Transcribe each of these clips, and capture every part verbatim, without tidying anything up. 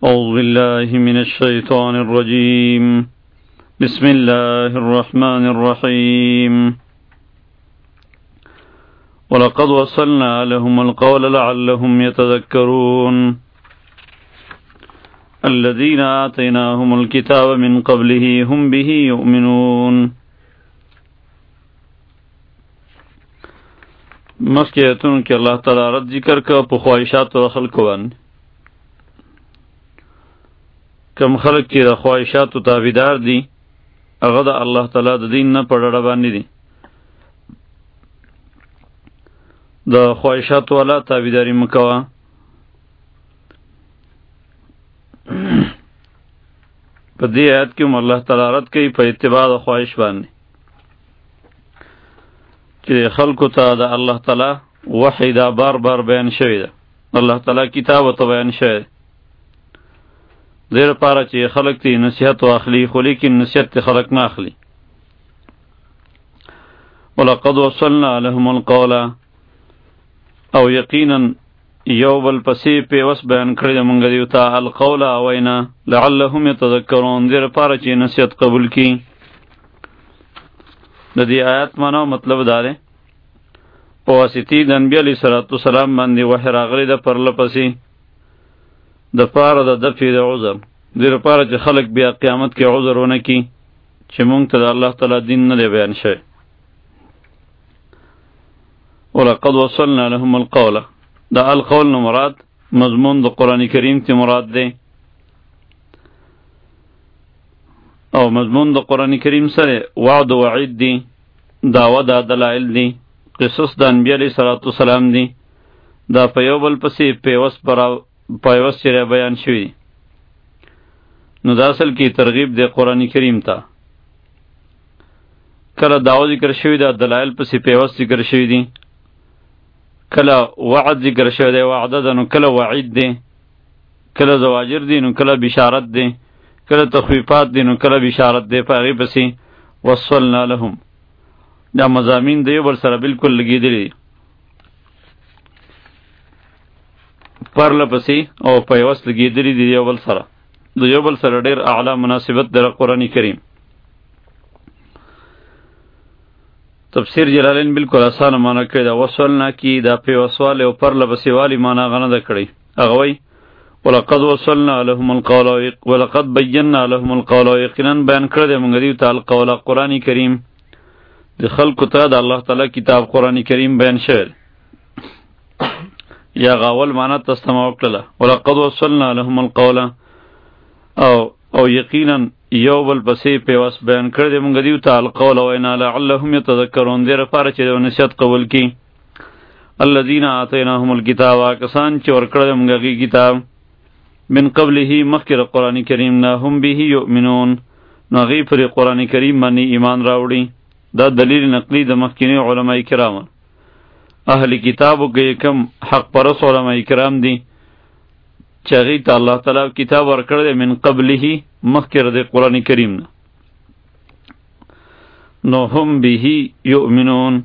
أعوذ بالله من الشيطان الرجيم بسم الله الرحمن الرحيم ولقد وصلنا لهم القول لعلهم يتذكرون الذين آتيناهم الكتاب من قبله هم به يؤمنون. مسکیتون کہ اللہ تعالی رد ذکر کا پخواہشات و خلق وان کم خلق چې د خواهشاتو تابعدار دي هغه د الله تعالی د دین نه په ډډه باندې دي. د خواهشاتو والا تابعداري مه کوه. په دې آیت کې هم الله تعالی رد کوي په اتباع د خواهش باندې چې خلقو ته د الله تعالی وحی دا بار بار بیان شوی ده. الله تعالی کتاب ته بیان شوی ده دیر پارا چې خلق تی نصیحت و اخلی خو لیکن نصیحت تی خلق نه اخلی. ولقد وصلنا لهم القول او یقینا یو بل پسی پیوس بیان کړی د مونږ دیو ته القول او وینا لعلهم یتذکرون دیر پارا چې نصیحت قبول کی. د دې آیات معنا مطلب دا دی په واسطه د انبیاء علیه الصلاۃ والسلام باندې وحی راغلی د پرله پسی د پاره د دفع د عذر دیر پاره چې خلق بیا قیامت کې عذر ونه کی چې مونږ ته د الله تعالی دین نه دی بیان شوی. ولقد وصلنا لهم القول دا القول نو مراد مضمون د قرآن کریم تی مراد دی او مضمون د قرآن کریم سره وعد و وعید دی دعوه دا دلائل دی قصص د انبیاء علیه الصلاۃ والسلام دی دا په یو بل پسې پیوس برا پایوس چیرے بیان شوی. نو دا اصل کی ترغیب دے قرآن کریم تا کلا دعوت ذکر شوی دا دلائل پسی پیوس ذکر شوی دی کلا وعد ذکر شوی دے وعده دا نو کلا وعید دے کلا زواجر دی نو کلا بشارت دے کلا تخویفات دی نو کلا بشارت دے پاگی پسی وصلنا لهم دا مضامین دیو بر سر بالکل لگی دی پرله پسی او پیوس لګیدلی دی یو بل سره د یو بل سره ډیر اعلی مناسبت در قرآن کریم. تفسیر جلالین بالکل آسان معنی کړی دا وصلنا کی دا پیوسواله او پرله پسی والی معنی غنه ده کړی. هغه وای ولقد وصلنا لهم القول ولقد بينا لهم القول یقینا بیان کړی دی مونږ دی تعالی قول قرآن کریم د خلق ته د الله تعالی کتاب قرآن کریم بیان شوی یا غاول معنی تستمع وکړه. ولقد وصلنا لهم القول او او یقینا یو بل پسې پیوس بیان کړی دی مونږ دیو ته القول وینا لعلهم یتذکرون دیر لپاره چې د نصیحت قبول کی. الذین آتیناهم الکتاب کسان چې ورکړی دی مونږ کتاب من قبله مخکې قرآن کریم نه هم به یؤمنون نو هغوی پر قرآن کریم باندې ایمان راوړي. دا دلیل نقلی د مخکینی علماء کرام اهل کتابو کې کم حق پرس علماء کرام دی چې هغوی ته الله تعالی کتاب ورکړی دی من قبله مخکې د قرآن کریم نه نو هم به یؤمنون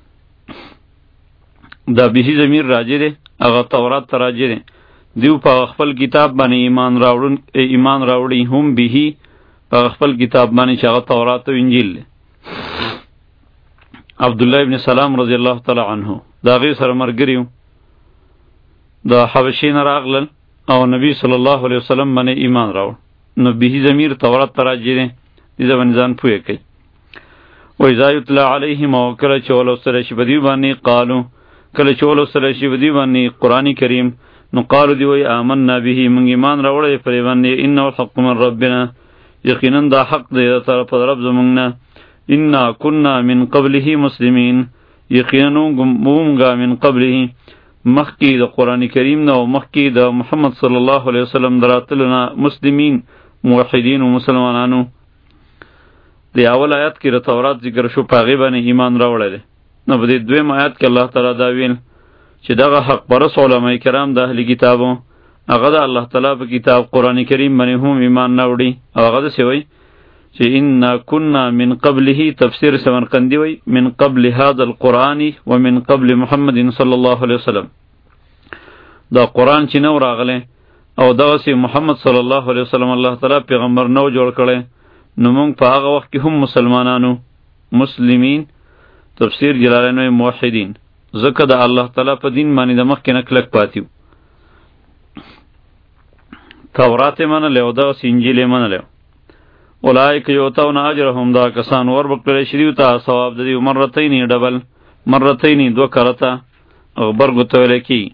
دا به ضمیر راجع دی هغه تورات ته راجع دی دیو په خپل کتاب باندې ایمان راوړون ایمان راوړي هم به په خپل کتاب باندې چې هغه تورات او انجیل دی. عبدالله ابن سلام رضی الله تعالی عنه دا غی سره مرګریو دا حبشین راغلل او نبی صلی الله علیه وسلم باندې ایمان راوړ نو به ضمیر تورات تراجی دی دې ځوان ځان پوهه کوي. و اذا یتلا علیهم او کله چې ولو سره شی بدی باندې قالو کله چې ولو سره شی بدی باندې قرآن کریم نو قالو دی وی آمنا به من ایمان راوړل پر باندې انه الحق من ربنا یقینا دا حق دی تر طرف رب زمونږ نه انا كنا من قبله مسلمین یقینا مونږه من قبله مخکی د قرآن کریم نه او مخکی د محمد صلی الله علیه وسلم دراتلنا مسلمین موحدین و مسلمانانو. دی اول آیات کې د تورات ذکر شو پاغي باندې ایمان راوړل. نو په دې دویم آیات کې الله تعالی دا ویل چې دغه حق پرس علماء کرام د اهل کتابو هغه د الله تعالی په کتاب قرآن کریم باندې هم ایمان نه وړي او هغه څه وایي چې انا كنا من قبله تفسیر سمرقندی وی من قبل هذا القرآن ومن قبل محمد صلی الله علیه وسلم دا قرآن چې نو راغله او دغسی محمد صلی الله علیه وسلم الله تعالی پیغمبر نو جوړ کړي، نو مونږ په هغه وخت کې هم مسلمانانو مسلمین، تفسیر جلالین موحدین، ځکه د الله تعالی په دین باندې د مخکې نه کلک پاتیو. تورات یې منلی او دغسې انجیل یې منلی. اولئک یؤتون اجرهم، دا کسان ور بکړلی شي دوی ته ثواب د دوی مرتین ډبل، مرتین دوه کرته غبرګو ته ویلی کېږي.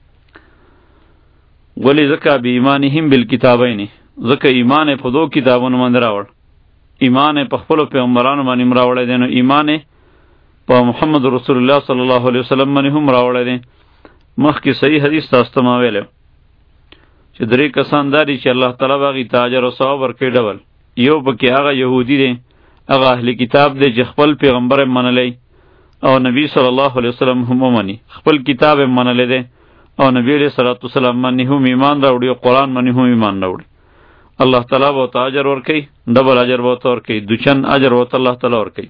ولې ځکه بې ایمانهم بالکتابین، ځکه ایمان یې په دو کتابونو باندې راوړ، ایمان یې په خپلو پیغمبرانو باندې هم راوړی دی، نو ایمان یې په محمد رسول الله صلی الله علیه وسلم باندې هم راوړی دی. مخکې صحیح حدیث تاسو ته ما ویلی چې درې کسان دا دي چې الله تعالی به هغوی ته اجر او ثواب ورکوي ډبل. یو پکې هغه یهودي دی، هغه اهل کتاب دی چې خپل پیغمبر یې منلی او نبی صلی الله علیه وسلم هم ومني، خپل کتاب یې منلی دی او نبی علیه صلوات وسلام باندې هم ایمان راوړي او قرآن باندې هم ایمان راوړي. الله تعالی به ورته اجر ورکوي، ډبل اجر به ورته ورکوي، دوچن اجر ورته الله تعالی ورکوي.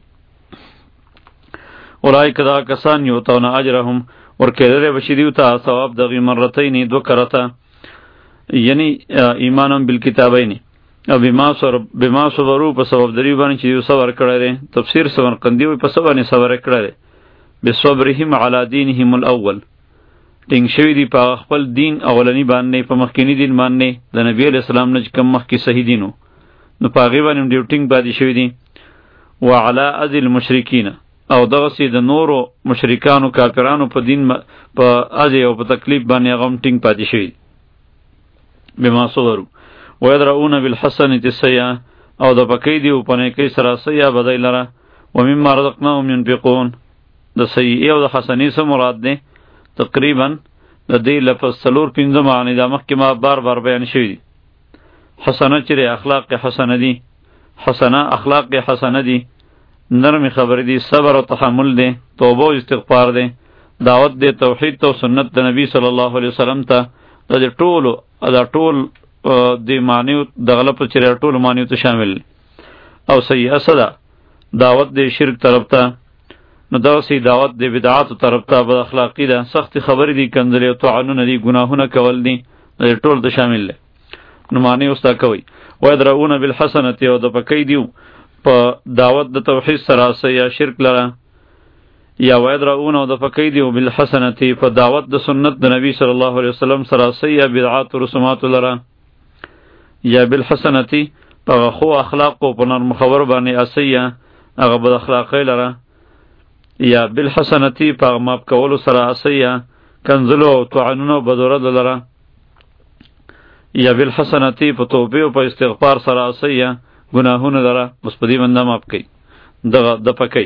اولئک دا کسان یؤتون اجرهم، ورکېدلی به شي دوی ته ثواب د هغوی مرتین دوه کرته، یعنی ایمانم بالکتابین او بما بما صبروا په سبب د دوی باندې چې دوی صبر کړی دی. تفسیر سمرقندي وایي په څه باندې صبر یې کړی دی؟ بصبرهم علی دینهم الاول، ټینګ شوي دي په خپل دین اولنی باندې، په مخکینی دین باندې د نبی علیه السلام نه چې کوم مخکې صحیح دین و، نو په هغې باندې هم ډېر ټینګ پاتې شوي دي. وعلى اذی المشرکین، او دغسې د نورو مشرکانو کافرانو په دین په اذی او په تکلیف باندې هغه هم ټینګ پاتې شوي بما صبروا. ویدرؤون بالحسنة السیئة، او د پکې دي په نیکۍ سره سیئه بدۍ لره. ومما رزقناهم ينفقون، د سیئې او د حسنې څه مراد دی؟ تقریبا د دې لفظ څلور پنځه معنی دا مخکې ما بار بار بیان شوي دي. حسنه چې اخلاق حسنه دي، حسنه اخلاق حسنه دي، نرم خبرې دي، صبر او تحمل دی، توبه او استغفار دی، دعوت دی توحید ته او سنت د نبی صلی الله علیه وسلم ته. د دې ټولو دا ټول د معنیو دغه لفظ چې ټولو معنیو ته شامل دی. او سیئه څه ده؟ دعوت دی شرک طرف ته، نو دغسې دعوت دی بدعاتو طرف ته، بد اخلاقي ده، سختې خبرې دي، کنځلې او طعنونه دي، ګناهونه کول دي، د دې ټول ته شامل دی. نو معنی اوس دا کوئ. ویدرؤون بالحسنة، او د پکې دیو په دعوت د توحید سره سیئه شرک لره، یا ویدرؤون او د پکې دیو بالحسنة په دعوت د سنت د نبی صلی الله علیه وسلم سره سیئه بدعات او رسومات لره، یا بالحسنة په خو اخلاق او په نرم خبر باندې اسیه هغه بد اخلاقی لره، یا بالحسنة په ماپ کولو سره اسیه کنځلو او طعنونو بدورد لره، یا بالحسنة په توبې او په استغفار سره اسیه گناهونه لره، بس په دې باندې ماپ کوي دغه د پکې.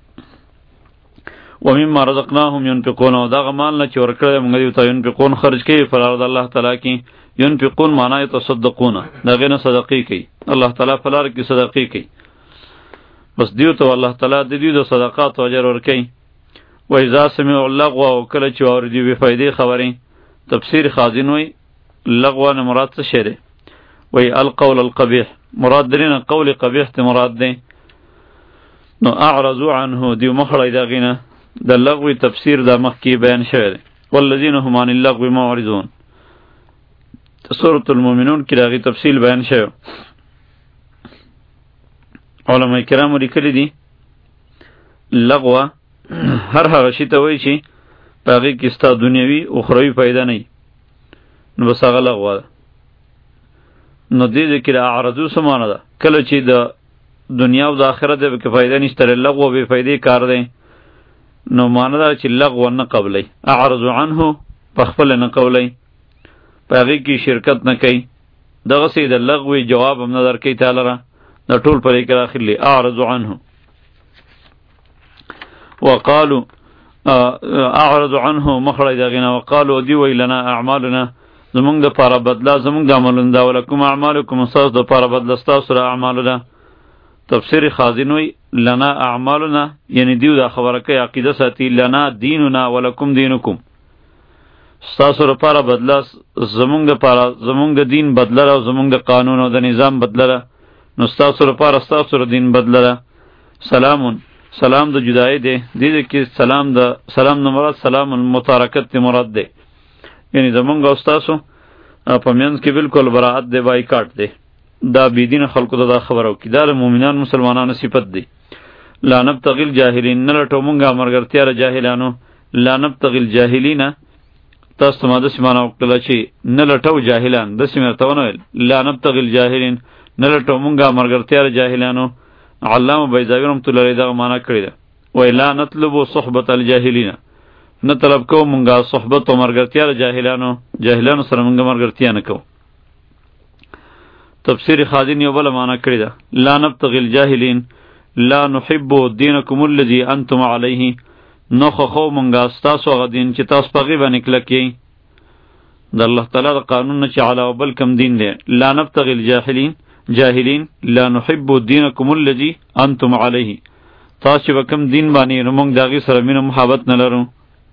ومما رزقناهم ينفقون، او دغه مال نه چې ورکړی موږ دوی ته ينفقون خرج کوي په لار د الله تعالی کې. ينفقون معنا يتصدقون، دغه نه صدقې کوي، الله تعالی په لار کې صدقې کوي، بس دیو ته الله تعالی د دې د صدقات او اجر ورکوي. و اذا سمعوا اللغو، او کله چې واوري بې فایدې خبرې، تفسیر خازن وایي لغو نه مراد څه شی دی؟ وایي القول القبیح، مراد درینه قول قبیح ته مراد دی. نو اعرضوا عنه، دیو مخړی دغې نه. د لغوی تفسیر دا مخکې بیان شوی دی، والذین هم عن اللغو معرضون. سورة المؤمنون کې د هغې تفصیل بیان شوی. علماء کرامو لیکلي دي لغوه هر هغه شي ته وایي چې په هغې کې ستا دنیوي اخروي فایده نه وي، نو بس هغه لغوه ده. نو دې ځای کې د اعرضو څه معنی ده؟ کله چې د دنیا او د آخرت د پکې فایده نشته، لغوه بې فایدې کار دی، نو معنی ده چې لغوه نه قبلی، اعرضو عنه په خپله نه قبلی، په هغې کې شرکت نه کوي. دغسې د لغوې جواب هم نه درکوي تعالی را، دا ټول په دې کې راخلي اعرضو عنه. وقالو اعرضو عنه مخړی د هغې نه، وقالو دی وی لنا اعمالنا، زمونږ د پاره بدله زمونږ د عملونو ده، ولکم اعمالکم ستاسو د پاره بدله ستاسو سره اعمالو ده. تفسیر خازن وی لنا اعمالنا، یعنی دیو دا خبره کوي عقیده ساتي، لنا دیننا ولکم دینکم، ستاسو لپاره بدله زمونږ دپاره زمونږ د دین بدله ده، او زمونږ د قانون او د نظام بدله ده، نو ستاسو لپاره ستاسو د دین بدله ده. سلامون، سلام د جدای دی، دې کې سلام د سلام نه مراد سلام المتارکت دی مراد دی، یعنی زمونږ او ستاسو په منځ کې بالکل براءت دی، بایکاټ دی. دا بيدین خلکو ته دا خبرو کی دا مؤمنان مسلمانانو صفت دی. لا نبتغي الجاهلین، نه لټو مونږه مرګرتیا ر جاهلانو. لا نبتغي الجاهلین تاسو ماده سیمانه وکړه چې نه لټو جاهلان، د سیمه ته ونه ویل لا نبتغي الجاهلین، نه لټو مونږه مرګرتیا ر جاهلانو. علامه بیضاوی رحمۃ اللہ علیہ دا معنا کړی ده، وای لا نطلب صحبت الجاهلین، نه طلب کو مونږه صحبت او مرګرتیا ر جاهلانو، جاهلانو سره مونږه مرګرتیا نه کو. تفسیر خازن یو بل معنا کړی ده، لا نبتغي الجاهلین لا نحب دینکم الذی انتم علیه، نو خو خو مونږه ستاسو هغه دین چې تاسو په غیبه نکلک یې د الله تعالی د قانون نه چې علاوه بل کم دین دی. لا نبتغي الجاهلین جاهلین لا نحب دینکم الذی انتم علیه، تاسو چې کوم دین باندې نو مونږ داغي سره مینه محبت نه لرو.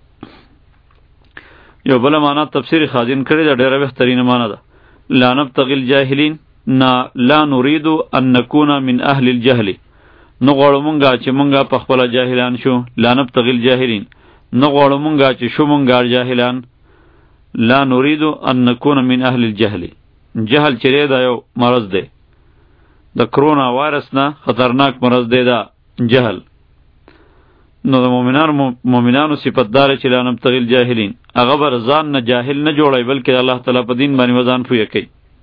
یو بل معنا تفسیر خازن کړی ده، ډیره بهترینه معنا ده، لا نبتغي الجاهلین نا لا نريد ان نكون من اهل الجهل، نو غواړو مونږه چې مونږه په خپل جاهلان شو. لا نبتغي الجاهلین، نو غواړو مونږه چې شو مونږه جاهلان. لا نريد ان نكون من اهل الجهل، جهل چره دا یو مرض دی، د کرونا وایرس نه خطرناک مرض دی دا جهل. نو د مؤمنانو مؤمنانو صفاتدار چې لا نبتغي الجاهلین، هغه بر ځان نه جاهل نه جوړي بلکې الله تعالی په دین باندې وزن پوی کوي.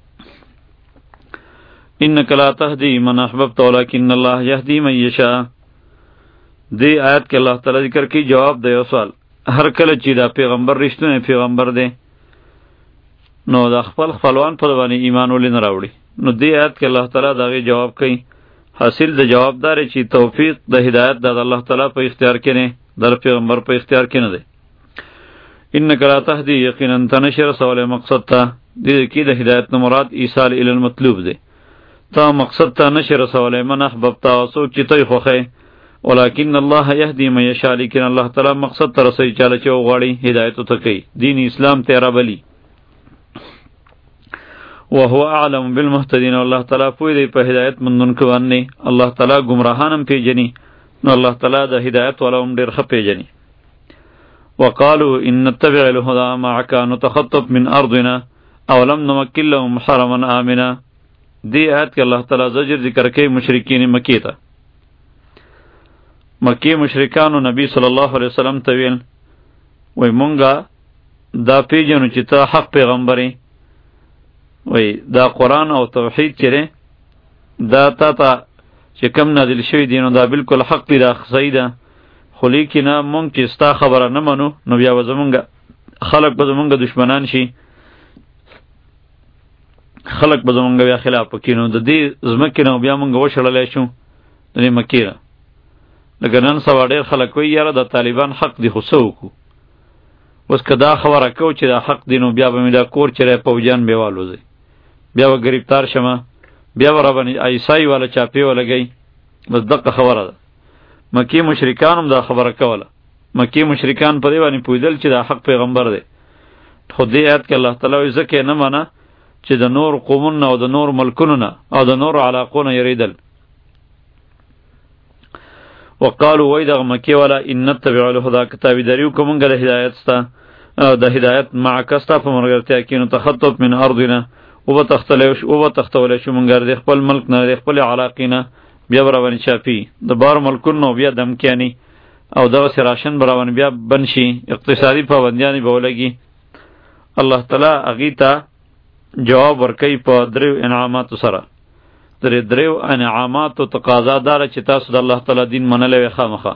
انک لا تهدی من احببت ولکن الله یهدی من یشاء. دی آیت کې الله تعالی ذکر کوي جواب دی یو سوال، هر کله چې دا پیغمبر رښتونه پیغمبر دی نو د خپل خپلوان په باندې ایمان ولې نه راوړي. نو دی آیت کې الله تعالی داغه جواب کوي، حاصل د جواب دار چې توفیق د هدایت د الله تعالی په اختیار کې نه، در پیغمبر په اختیار کې نه دی. انک لا تهدی یقینا تنشر سوال مقصد ته، دې کې د هدایت نه مراد ایصال الی المطلوب دی. تا مقصد ته نشر سوال من احببت وسو چې توي خوخه، ولکن الله یهدی من یشاء، لیکن الله تعالی مقصد ته رسي چاله چې وغواړي هدایت ته کوي، دین اسلام ته را بلی. وهو اعلم بالمهتدین، الله تعالی پوی دی په هدایت مندونکو باندې، الله تعالی گمراهانم پیجنی، نو الله تعالی د هدایت ولوم ډیر ښه پیجنی. وقالوا ان نتبع الهدى معك نتخطف من ارضنا اولم نمكن لهم حرما آمنا. دی آیت کې الله تعالی زجر ذکر کوي مشرکین مکی ته. مکی مشرکانو نبی صلی الله علیه وسلم ته ویل، وای مونږه دا پیجنو چې ته حق پیغمبري، وای دا قرآن او توحید چره دا تا ته چې کم نازل شوی دی نو دا بالکل حق دی، دا صحیح ده، خو لیکنه مونږ چې ستا خبره نه منو نو بیا به زمونږ خلق به زمونږ دشمنان شي، خلق به زمونږ بیا خلاف وکړي، نو د دې ځمکې نه بیا مونږ وشړلی شو د دې مکې نه. لکه نن سبا ډېر خلک وایي یاره د طالبان حق دی خو څه وکړو، اوس که دا خبره کوو چې دا حق دی نو بیا به مې دا کور چری پوجان بیا والوځي، بیا به ګرفتار شمه، بیا به راباندې عیسائی والا چاپې ولګئ. بس دقه خبره ده. مکی مشرکان هم دا خبره کوله، مکی مشرکان په دې باندې پوهېدل چې دا حق پیغمبر دی. خو دې آیت کې الله تعالی وایي ځکه یې نه منه چې د نور قومونو او د نور ملکونو نه او د نور علاقو نه یریدل. وقالو وای دغه مکی والا ان نتبع الهدى، کتابی دریو کومنګه د هدایت ستا د هدایت معک ستا په مرګرتیا کې نو تخطف من ارضنا، او به تختلې او به تختولې شو مونږ د خپل ملک نه د خپل علاقې نه، بیا براون چاپی د بار ملکونو بیا دمکیانی او دغه سراشن براون بیا بنشي، اقتصادي پابندیانی به ولګي. الله تعالی اغه ته جواب ورکوي په دریو انعاماتو سره. درې دریو انعاماتو تقاضا دار چې تاسو د الله تعالی دین منلې وي خامخه.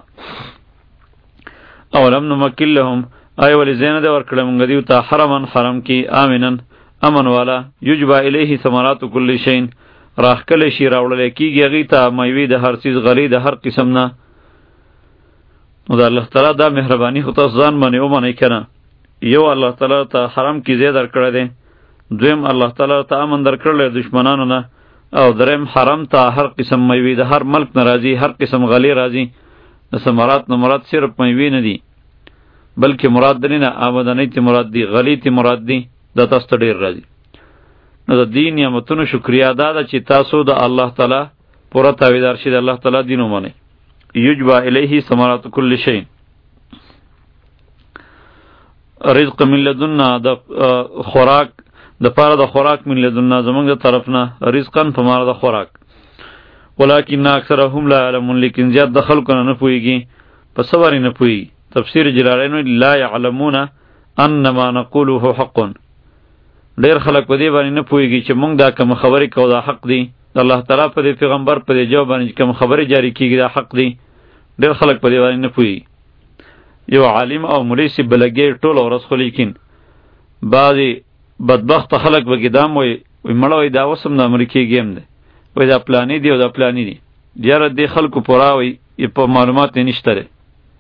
اولم نمکن لهم، آی ولی زین د ورکړه مونږ دیو ته حرمن حرم کې امنن امن والا، یجبا الیه ثمرات کل شین، راخکل شي راوړل کیږي هغه ته میوه د هر چیز غلی د هر قسم نه. نو د الله تعالی دا مهرباني خو تاسو ځان باندې ومنئ کنه. یو الله تعالی ته حرم کې زیات درکړه دي، دویم الله تعالی ته امن درکړل دشمنانو نه، او دریم حرم ته هر قسم میوه د هر ملک ناراضي، هر قسم غلی راضي. د ثمرات نه مراد صرف میوه نه دي بلکې مراد نه آمدنی ته مراد دي، غلی ته مراد دي، د تاسو ته ډیر راځي. نو د دین نعمتونو شکریا ادا ده چې تاسو د الله تعالی پوره تابعدار شئ، د الله تعالی دین ومنئ. یجبا الیه ثمرات کل شیء، رزق من لدنا، د خوراک د پاره د خوراک من لدنا زمونږ د طرف نه رزقن په معنا د خوراک ولکن اکثرهم لا علمون لیکن زیات د خلکو نه پوهیږي په سواری نه پوهیږي تفسیر جلالین لا يعلمون ان ما نقوله حق ډیر خلک په دې باندې نه پوهیږي چې مونږ دا کوم خبرې کوو دا حق دی الله تعالی په دې پیغمبر په دې جواب باندې کوم خبرې جاری کیږي دا حق دی ډیر خلک په دې باندې نه پوهیږي یو عالم او مولوی سی بلګي ټول ورځ خو لیکن بعضی بدبخت خلک به ګدام وي مړوي دا وسم د امریکای گیم دی وای دا پلانی دی او دا پلانی دی دیاره دی خلکو پوراوي په معلومات نشته لري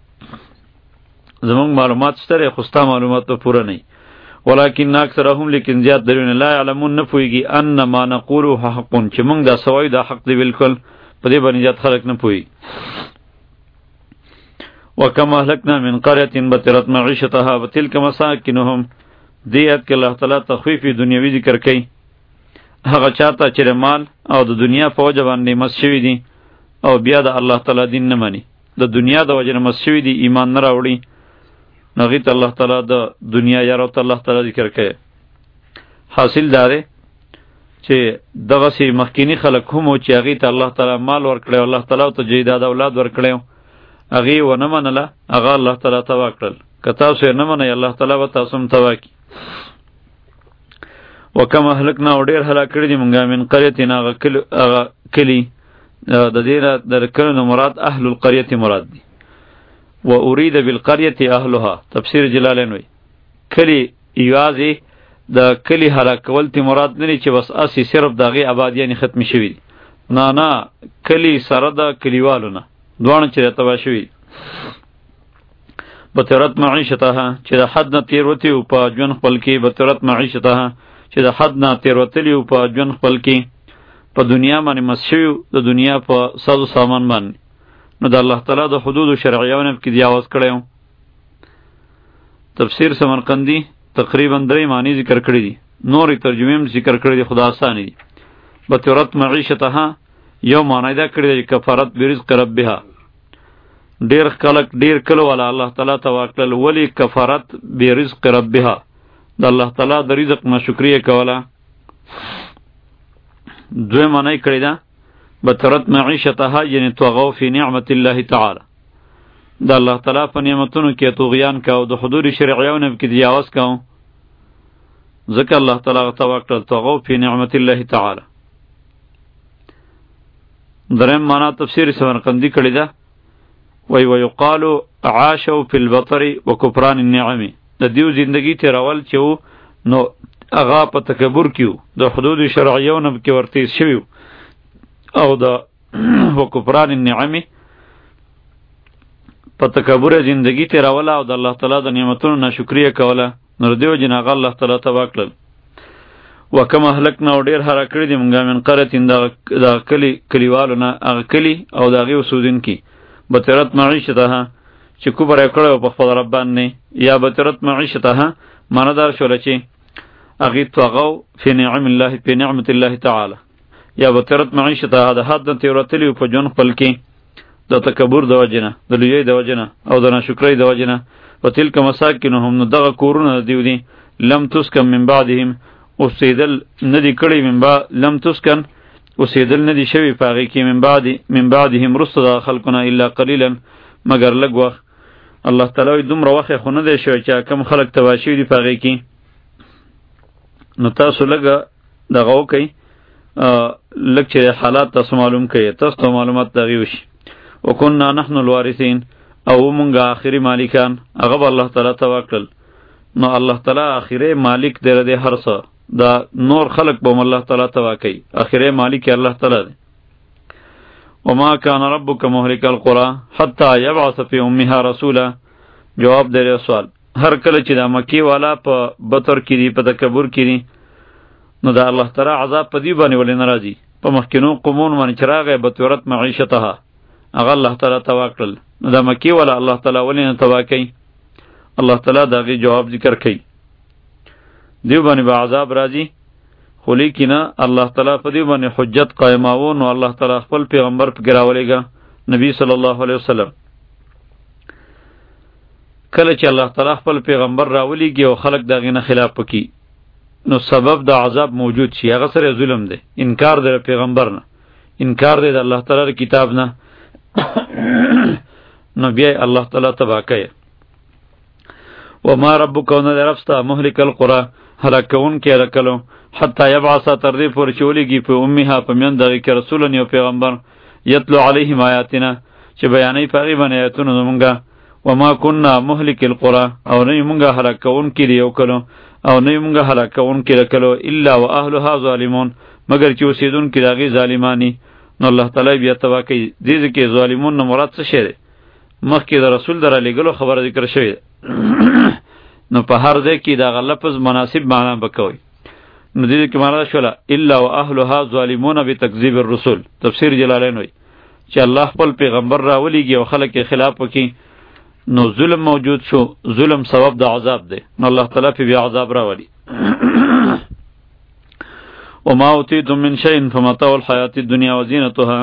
زمونږ معلومات شته خو ستا معلومات ته پوره نه ولکن اکثرهم لیکن زیات درونه لا علمون نه پوهیږي ان ما نقوله حق چې مونږ دا سوای دا حق دی بالکل په دې باندې زیات خلک نه پوهیږي وکما اهلکنا من قريه بطرت معيشتها وتلك مساكنهم دیت کې الله تعالی تخفیف دنیوي ذکر کوي هغه چاته چې مال او د دنیا په وجه باندې مس شوي دي او بیا د الله تعالی دین نه مانی د دنیا د وجه نه مس شوي دي ایمان نه راوړي نو هغې ته الله تعالی د دنیا یارو ته الله تعالی ذکر کوي حاصل دا دی چې دغسې مخکینی خلک هم و چې هغې ته الله تعالی مال ورکړی او الله تعالی ته جیداد اولاد ورکړی هغې ونه منله هغه الله تعالی تباه کړل که تاسو یې نه منئ الله تعالی به تاسو هم تباه کړي وکم اهلکنا او ډیر هلاک کړي دي مونږه من قريتنا هغه کلی د دې د کلو مراد اهل القريه مراد دي و اريد بالقريه اهلها تفسیر جلالین وی کلی یوازې د کلی هلاک کول تی مراد نه چې بس اسی صرف دغه آبادیان ختم شوي نه نه کلی سره د کلیوالو نه دوه چې تبا شوي بطرت معیشتها چې د حد نه تیر وتی او په ژوند خپل کې بطرت معیشتها چې د حد نه تیر وتلی او په ژوند خپل کې په دنیا باندې مسشوي د دنیا په ساز و سامان باندې نو د الله تعالی د حدود شرعیو نه کې دیاواز کړی تفسیر سمرقندی تقریبا درې معنی ذکر کړی دي نورې ترجمې هم ذکر کړی دي خدا آسانې دي بطرت معیشتها یو معنی دا کړی دی کفارت برزق ربها ډیر خلک ډیر کلو والا الله تعالی توکل ولی کفارت برزق ربها د الله تعالی د رزق ناشکریه کوله دوی معنی کړی دا بطرت معیشتها یعنی توغو فی نعمت الله تعالی د الله تعالی په نعمتونو کې طغیان کاو د حدود شرعیو نه کې تجاوز کاو ځکه الله تعالی توکل توغو فی نعمت الله تعالی درم معنا تفسیر سمرقندی کړی دا وی ویقال عاشوا فی البطر وکفران النعم د دیو زندگی تیرول چې نو هغه په تکبر کیو د حدود شرعیو نه کې ورته شوی او د وکفران النعم په تکبر زندگی تیرول او د الله تعالی د نعمتونو ناشکریه کوله نو دیو جناغ الله تعالی تبا کړل وکما اهلکنا او ډیر هرا کړی دی مونږه من قرتین د کلی کلیوالو نه هغه کلی او د هغې اوسېدونکي بطرت معیشتها چې کفر یې کړی په خپل رب باندې یا بطرت معیشتها معنی دار شوله چې هغې طغوا فی نعم الله فی نعمت الله تعالی یا بطرت معیشتها د حد نه تېروتلي په ژوند خپل کې د تکبر د وجې نه د لویۍ د وجې نه او د ناشکرۍ د وجې نه وتلک مساکنهم نو دغه کورونه دیو دي لم تسکن من بعدهم اوسېدل نه دي کړی من بعد لم تسکن اوسېدل نه دي شوي په هغې کې من بعد من بعدهم وروسته د خلکونه الا قلیلا مګر لږ وخت الله تعالی وایي دومره وخت خو نه دی شوی چې کم خلک تباه شوي دي په هغې کې نو تاسو لږه دغه وکئ لږ چې حالات تاسو معلوم کړئ تاسو ته معلومات د هغې وشي وکنا نحن الوارثین او مونږه آخري مالکان هغه به الله تعالی تباه کړل نو الله تعالی آخري مالک دی د هر څه دا نور خلق به الله تعالی تباه کوي آخري مالک الله تعالی دی وما كان ربك مهلك القرى حتى يبعث في امها رسولا جواب دی سوال هر کله چې د مکی والا په بطر کې دی په تکبر کې دی نو دا الله تعالی عذاب په دی باندې ولې ناراضي په مخکینو قومون باندې چراغه بتورت معیشتها هغه الله تعالی تباه کړل نو د مکی والا الله تعالی ولې نه تباه کوي الله تعالی دغه جواب ذکر کوي دیو باندې به عذاب راځي خو لیکنه الله تعالی په دې باندې حجت قائماو نو الله تعالی خپل پیغمبر پکې راولېږه نبی صلی الله علیه وسلم کله چې الله تعالی خپل پیغمبر راولېږي او خلق دغه نه خلاف وکړي نو سبب د عذاب موجود شي، هغه سره ظلم دی، انکار د پیغمبر نه، انکار دی د الله تعالی کتاب نه، نو بیا الله تعالی تبا کوي. وما ربک ون ربستا مهلک القرى هلاکون کې هلاکلو حتی یبعث تر دې پورې چې ولېږي په امها په میند دغه کې رسول یو پیغمبر یتلو علیهم آیاتنا چې بیانې په هغې باندې آیتونه زمونږه. وما كنا مهلک القرى او نه یې مونږه هلاکون کې د یو کلو او نه یې مونږه هلاکون کې د کلو الا و اهلها ظالمون مگر چې اوسېدونکي د هغې ظالماني. نو الله تعالی بیا تبا کوي. دې ځای کې ظالمون نه مراد څه شی دی؟ مخکې د رسول د رالیږلو خبره ذکر شوې ده. نو په هر ځای کې دغه لفظ مناسب معنا به کوي. نو دې کې معنا شوله الا و اهلها ظالمون بتکذیب الرسول. تفسیر جلالین وایي چې الله خپل پیغمبر راولېږي او خلک یې خلاف وکړي نو ظلم موجود شو، ظلم سبب د عذاب دی، نو الله تعالی په بیا عذاب راولي. وما اوتیتم من شیء فمتاع الحیات الدنیا وزینتها.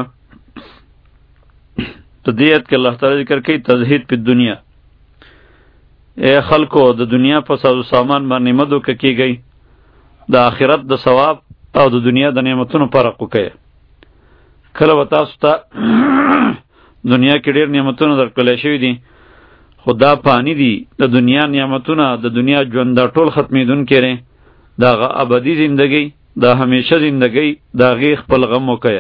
تدیت کې الله تعالی ذکر کوي تزهید په دنیا. اے خلکو د دنیا په ساز و سامان باندې مدو کېږئ، د آخرت د ثواب او د دنیا د نعمتونو فرق وکړئ. کله به تاسو ته دنیا کې ډېر نعمتونه درکړلی شوي دي، خو دا پانی دي. د دنیا نعمتونه، د دنیا ژوند دا ټول ختمېدونکی دی، د هغه ابدي زندګۍ، د همیشه زندګۍ، د هغې خپل غم وکړه.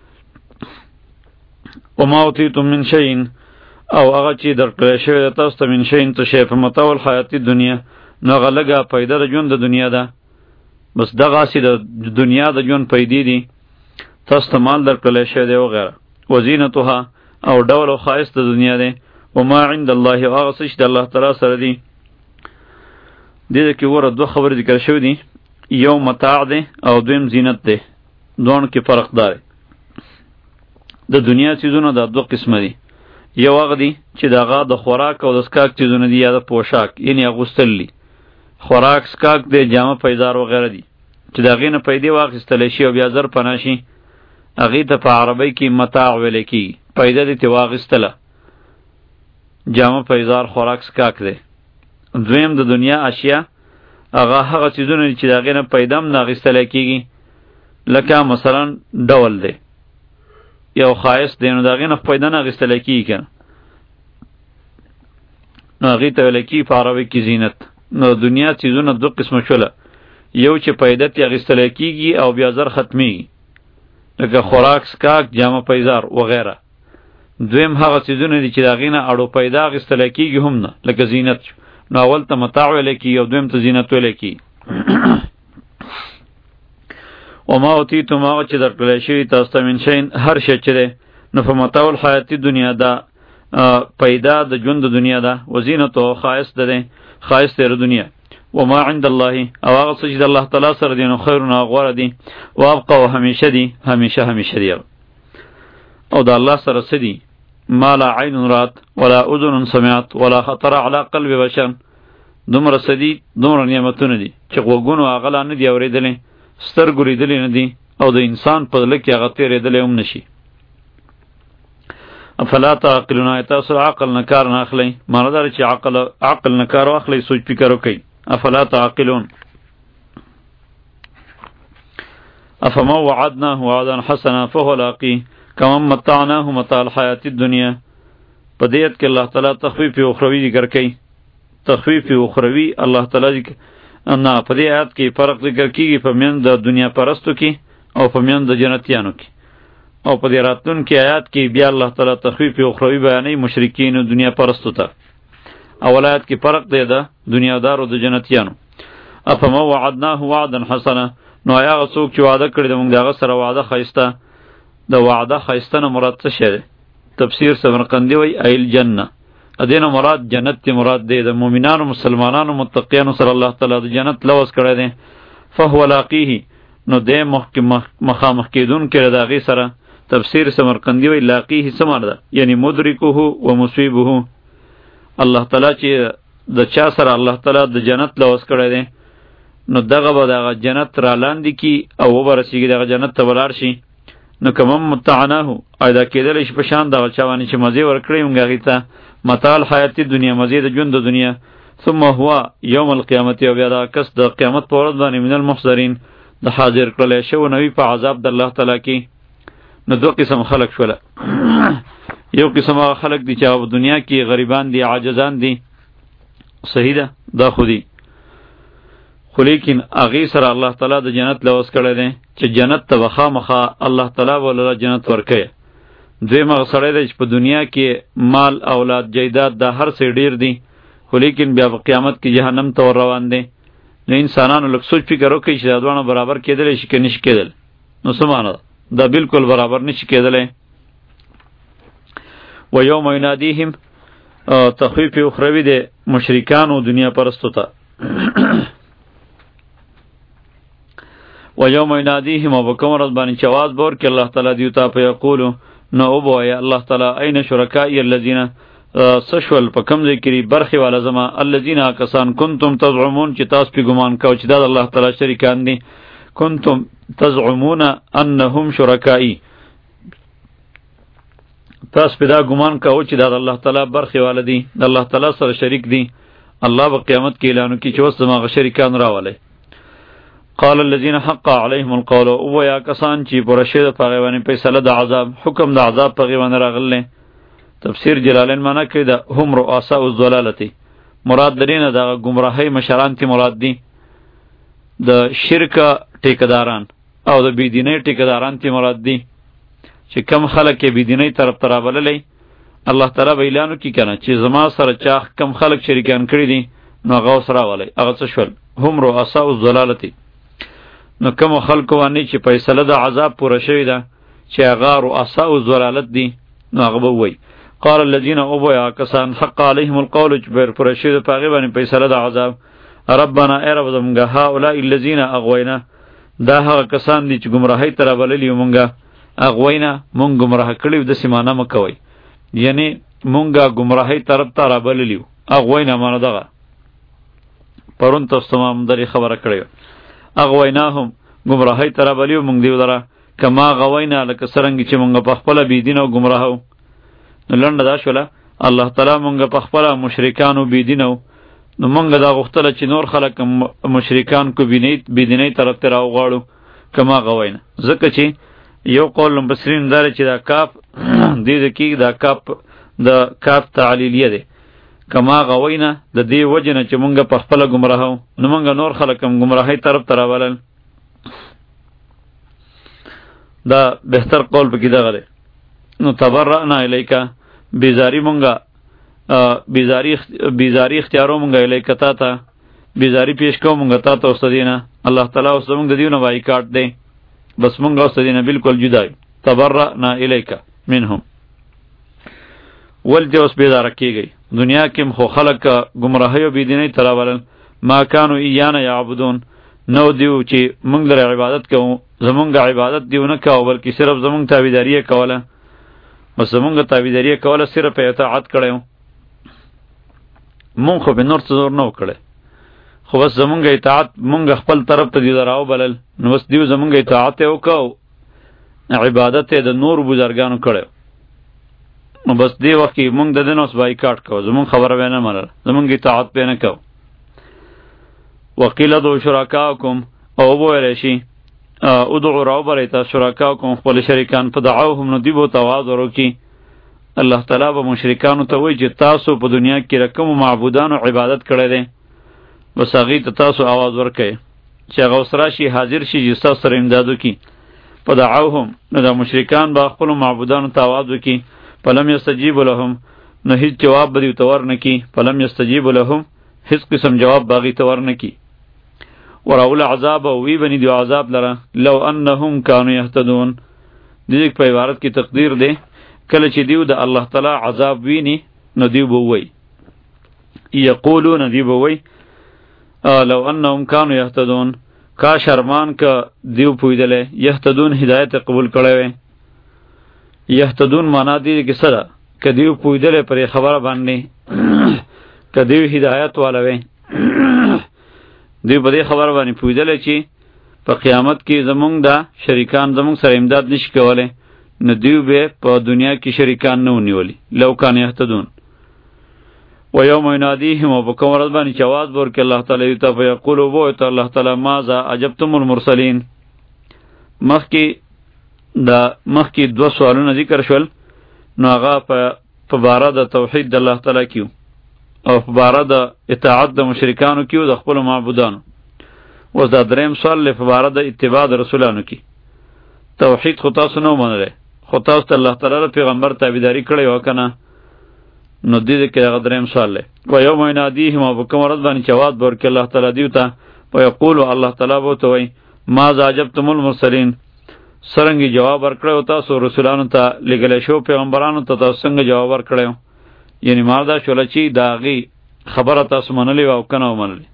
وما اوتیتم من شیء او هغه چې درکړی شوی دی تاسو ته من شیء څه شی فمتاع الحیات الدنیا نو هغه لږه پیدا د ژوند د دنیا ده. بس دغسې د دنیا د ژوند پیدې دي، تاسو ته مال درکړلی شوی دی وغیره. وزینتها او ډول او ښایست د دنیا دی. وما عند الله او هغه څه چې د الله تعالی سره دي. دې کې وره دوه خبرې ذکر شوي دي، یو متاع دی او دویم زینت دی. دوه کې فرق دی. د دنیا چیزونه دا دوه قسمه دي. یو هغه دي چې دغه د خوراک او د سکاک چیزونه دي یا د پوشاک یعنی اغوستل دي. خوراک، سکاک دی، جامه پیزار وغیره دي چې د هغې نه پیدې واخیستلی شي او بیا زر پناه شي، هغې ته په عربۍ کې متاع ویلی کېږي. پیده دې ترې واخیستله، جامه پیزار خوراک سکاک دی. دویم د دنیا اشیا هغه هغه چیزونه دي چې د هغې نه پیده هم نه اخیستلی کېږي، لکه مثلا ډول دی، یو ښایست دی، نو د هغې نه پیده نه اخیستلی کېږي که نه، نو هغې ته ویلی کېږي په عربۍ کې زینت. نو دنیا چیزونه دو قسمه شوله، یو چې پیده ترې اخیستلی کېږي او بیا زر ختمیږي لکه خوراک، سکاک، جامه پیزار وغیره. دویم هغه چیزونه دي چې د هغې نه اړو پیدا اخیستلی کېږي هم نه، لکه زینت شو. نو اول ته متاع ویلی کېږي او دویم ته زینت ویلی کېږي. وما اوتیتم هغه چې درکړلی شوي تاسو ته من شیء هر شی چې دی نو فمتاع الحیات دنیا دا پیدا د ژوند د دنیا ده، وزینت او ښایست ده دی، ښایست دی د دنیا. وما عند الله او هغه څه چې د الله تعالی سره دی نو خیر نه غوره دی، وابقا او همیشه دی، همیشه همیشه دی. او د الله سره څه دي؟ ما لا عین رات ولا اذن سمعت ولا خطر على قلب بشر. دومره څه دي، دومره نعمتونه دي چې غوږونو هغه لا نه دي اورېدلی، سترګو لیدلی نه دي، او د انسان په زړه کې هغه تېرېدلی هم نه شي. افلا تعقلون، آیا تاسو عقل نه کار نه اخلئ؟ معنی دا چې عقل عقل نه کار واخلئ، سوچ فکر وکئ. افلا تعقلون. افما وعدناه وعدا حسنا فهو لاقيه کمن متعناه متاع الحیات الدنیا. په دې آیت کې الله تعالی تخفیف اخروی ذکر کوي. تخفیف اخروی الله تعالی ذکر نه، په دې آیت کې فرق ذکر کیږي په میان د دنیا پرستو کې او په میان د جنتیانو کې. او په دې راتلونکي آیات کې بیا الله تعالی تخفیف اخروی بیانوي مشرکین او دنیا پرستو ته. اول آیت کې فرق دی د دنیادارو د جنتیانو. افما وعدناه وعدا حسنا، نو آیا هغه څوک چې وعده کړی د موږ د هغه سره وعده ښایسته، د وعده ښایسته نه مراد څه شی دی؟ تفسیر سمرقندي وایي ایل جنه، ا دې نه مراد جنت دی، مراد دی د مؤمنانو مسلمانانو متقیانو سره الله تعالی د جنت لوز کړی دی. فهو لاقیه، نو دی مخامخ کېدونکی دی د هغې سره. تفسیر سمرقندي وایي لاقیه څه معنی ده؟ یعنی مدرکه و مصیبه. الله تعالی چې د چا سره الله تعالی د جنت لوز کړی دی نو دغه به دغه جنت را لاندې کي او وبرسېږي، دغه جنت ته ولاړ شي. نو کمن متعناه ایدا کېدلی شي په شان دغه چا باندې چې مزې ورکړی موږ هغې ته متاع الحیات دنیا، مزې د ژوند د دنیا. ثم هو یوم القیامت او بیا دا کس د قیامت په ورځ باندې من المحضرین د حاضر کړل شو نوی په عذاب د الله تعالی کې. نو دو قسم خلق شول. یو قسم هغه خلق دي چې په دنیا کې غریبان دي، عاجزان دي، صحیح ده دا خودي، خو لیکن هغې سره الله تعالی د جنت لوس کړی دی چې جنت ته به خامخا الله تعالی ولله جنت ورکوي. دویم هغه سړی دی چې په دنیا کې مال اولاد جیداد دا هر څه ډیر دي، خو لیکن بیا په قیامت کې جهنم ته ور روان دی. نو انسانانو لږ سوچ فکر وکړي چې دا دواړه برابر کېدلی شي که نشي کېدل. نو څه معنی ده؟ دا بالکل برابر نشي کېدلی. و یوم ینادیهم تخویف اخروی دی مشرکانو دنیا پرستو ته. و یوم ینادیهم او په کوم ورځ باندې چې اواز به ورکړي الله تعالی دیو ته په یقولو نو وبوایه الله تعالی این شرکای الذین سشول په کوم ځای کې برخې والا زما الذین کسان کنتم تزعمون چې تاسو په ګمان کوئ چې دا د الله تعالی شریکان دي. کنتم تزعمون انهم شرکای، تاسو په دا ګمان کوئ چې دا د الله تعالی برخې والا دي، د الله تعالی سره شریک دي. الله په قیامت کې اعلان کوي چې اوس زما شریکان راولئ. قال الذين حق عليهم القول او یا کسان چې پر شهید پغه باندې فیصله د عذاب حکم د عذاب پغه باندې راغله. تفسیر جلالین معنا کوي د هم رؤساء الضلالتی، مراد درینه د گمراهی مشران تی مراد دي، د شرک ټیکداران او د بيدینۍ ټیکداران تی مراد دي چې کم خلک یې بيدینۍ طرف ترابللې. الله تعالی به اعلان کوي کنه چې زما سره چا کم خلک شریکان کړی دي نو هغه سره ولې هغه څه شول هم رؤساء الضلالتی. نو کوم خلکو باندې چې فیصله د عذاب پوره شوی ده چې هغه رؤساء الضلالت دي نو هغه به وایي قال الذين ابوا یا کسان حق عليهم القول چې پوره شوی ده پاغه باندې فیصله د عذاب ربنا ای رب زمونږه هؤلاء الذين اغوینا، دا هغه کسان دي چې گمراهی تر بللی مونږه اغوینا مونږ گمراه کړیو د سیمانه مکوي، یعنی مونږه گمراهی طرف ته را بللیو. اغوینا معنی دغه پرون تاسو تمام درې خبره کړیو. اغویناهم گمراهی تر بلیو مونږ دیو دره کما غوینا لکه سرنګ چې مونږ په خپل بيدین او گمراهو. نو لنډه دا شوله الله تعالی مونږ په خپل مشرکان او بيدینو نو مونږ دا غوښتل چې نور خلک مشرکان کو بینیت بيدینۍ طرف ته راوغواړو کما غوینا. ځکه چې یو قول مبصرین دار چې دا کاف دې کې دا کاف د کاف تعلیلیه ده کما غوینا د دې وجنه چې مونږ په خپل گمراهو نو مونږ نور خلک هم گمراهی طرف ته راولل. دا بهتر قول پکې دغه ده. نو تبرأنا الیکا بیزاری مونږه بیزاری بیزاری اختیارو مونږه الیکا تا ته بیزاری پیش کوو مونږه تا ته استدینه الله تعالی اوس مونږ د دیونه بایکاټ دی بس مونږ استدینه بالکل جدا تبرأنا الیکا منهم. ولته اوس بیزاره کیږي دنیا کې خو خلک گمراهی او بيدینۍ تراولل ما کانوا ایانا یعبدون نو دیو چې مونږ لره عبادت کوو زمونږ عبادت دیونه کوو بلکې صرف زمونږ تابعداري کوله بس زمونږ تابعداري کوله صرف اطاعت کړو مونږ خو به نور څه زور نه وکړي خو بس زمونږ اطاعت مونږ خپل طرف ته دی دراو بلل نو بس دیو زمونږ اطاعت وکاو عبادت د نور بزرګانو کړو نو بس دی وخت کې مونږ د دنوس بایکاټ کوو زمونږ خبره ونه منل زمونږ اطاعت به نه کوو. وقیل ادعوا شرکاءکم او وویل شي ادعوا راوبرئ شرکاءکم خپل شریکان فدعوهم نو دی به تواضع وکړي. الله تعالی به مشرکانو ته وایي چې تاسو په دنیا کې رقم معبودانو عبادت کړی دی بس هغې ته تاسو آواز ورکړئ چې هغه اوس راشي حاضر شي چې ستاسو سره امداد وکړي. فدعوهم نو دا مشرکان به خپلو معبودانو ته آواز وکړي فلم یستجیب لهم نو هیڅ جواب به دیو ته ورنکي فلم یستجیب لهم هیڅ قسم جواب باغی ته ورنکي. وراول عذاب او وی بنی دیو عذاب لره لو انهم كانوا يهتدون. دې په عبارت کې تقدیر دی کله چې دیو د الله تعالی عذاب ویني نو دیو به وای یقولون دیو به وای لو انهم كانوا يهتدون کا شرمان کا دیو پویدله یهتدون هدایت قبول کړي وي. یهتدون معنا دی کې سره کدیو پویدله پر خبره باندې کدیو هدایت والا وي دی په دې خبره باندې پویدله چې په قیامت کې زمونږ دا شریکان زمونږ سره امداد نشي کولای نو دیو به په دنیا کې شریکان نه ونیولي لو کان یهتدون. و یوم ینادیهم و په کوم ورځ باندې چې آواز به ورکړي الله تعالی دوی ته فیقول به وایي ته الله تعالی ماذا عجبتم المرسلین. مخکې دا مخکې دوه سوالونه ذکر شول نو هغه په په باره د توحید د الله تعالی کیو او په باره د اطاعت د مشرکانو کیو د خپلو معبودانو. اوس دا دریم سوال دی په باره د اتباع د رسولانو کی. توحید خو تاسو نه ومنلی خو تاسو ته الله تعالی د پیغمبر تابعداري کړې وه که نه، نو دې کې هغه دریم سوال دی. و یوم ینادیهم او په کوم ورځ باندې چې آواز به ورکړي الله تعالی دوی ته ویقولو الله تعالی به ورته وایي ماذا عجبتم المرسلین، څرنګې جواب ورکړی تاسو رسولانو ته لېږلی شو پیغمبرانو ته تاسو څنګه جواب ورکړی، یعنی مال دا شوله چې د هغې خبره تاسو منلې وه او که نه ومنلې.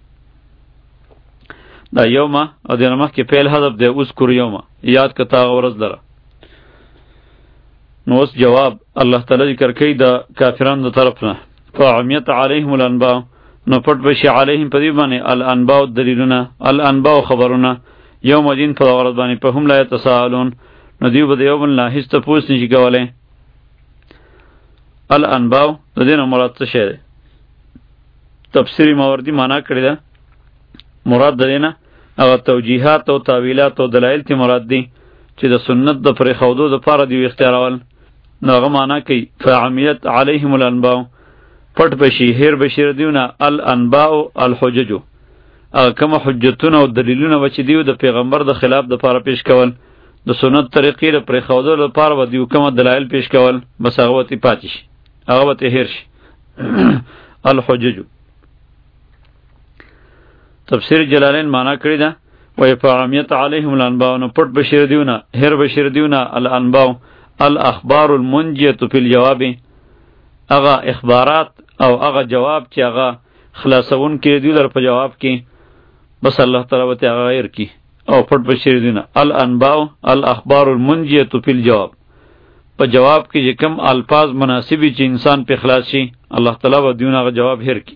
دا یومه او دې نه مخکې فعل حذف دی، اذکر یومه یاد که ته هغه ورځ لره. نو اوس جواب الله تعالی ذکر کوي د کافرانو د طرف نه. فعمیت علیهم الانباء، نو پټ بشي علیهم په دې باندې الانباء دلیلونه الانباء خبرونه یوم دین په ورځ باندې په هم لا یتساءلون، نو دیو به د یو بل نه هیڅ تپوس نشي کولی. الانباء د دې نه مراد څه شی دی؟ تفسیري ماوردي معنا کړې ده مراد د دې نه هغه توجیهات او تاویلات او دلایل تی مراد دي چې د سنت د پرېښودو دپاره دي اختیارول. نو هغه معنا کوي فعمیت علیهم الانباء، پټ بشي هیر بشي دیونه الانباء الحججو، هغه کومه حجتونه او دلیلونه به چې دیو د پیغمبر د خلاف دپاره پیش کول، د سنت طریقې د پرېښودو لپاره به دیو کومه دلایل پیش کول، بس هغه به ترې پاتې شي، هغه به ترې هیر شي. الحججو تفسیر جلالین معنا کړی ده وی فعمیت علیهم الانباء، نو پټ بشیر دیونه هیر بشیر دیونه الانباء الاخبار المنجیه فی الجواب، هغه اخبارات او هغه جواب چې هغه خلاصون کې دی در په جواب کې، بس الله تعالی به هغه غیر کی او پټ بشیر دیونه الانباء الاخبار المنجیه فی الجواب، په جواب کې چې کوم الفاظ مناسبی چې انسان په خلاص شي الله تعالی به دیونه هغه جواب هیر کی.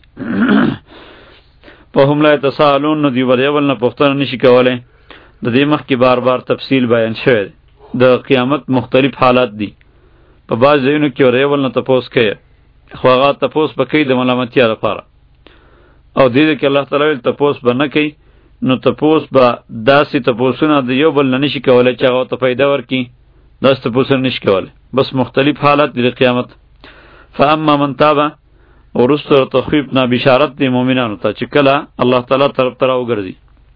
فهم لا یتساءلون، نو دی به د یو بل نه پوښتنه نشي کولی. د دې مخکې بار بار تفصیل بیان شوی دی. د قیامت مختلف حالات دي، په بعض ځایونو کې ور یو بل نه تپوس کوي خو هغه تپوس به کوي د ملامتیا لپاره، او دې کې الله تعالی ویل تپوس به نه کوي، نو تپوس به داسې تپوسونه د یو بل نه نشي کولی چې هغه ته پیدا ورکړي، داسې تپوسونه نشي کولی. بس مختلف حالات دي د قیامت. فاما من تابه، ورستو تخفیف نا بشارت دی مومنانو ته چې کله الله تعالی طرف ته راوګرځي.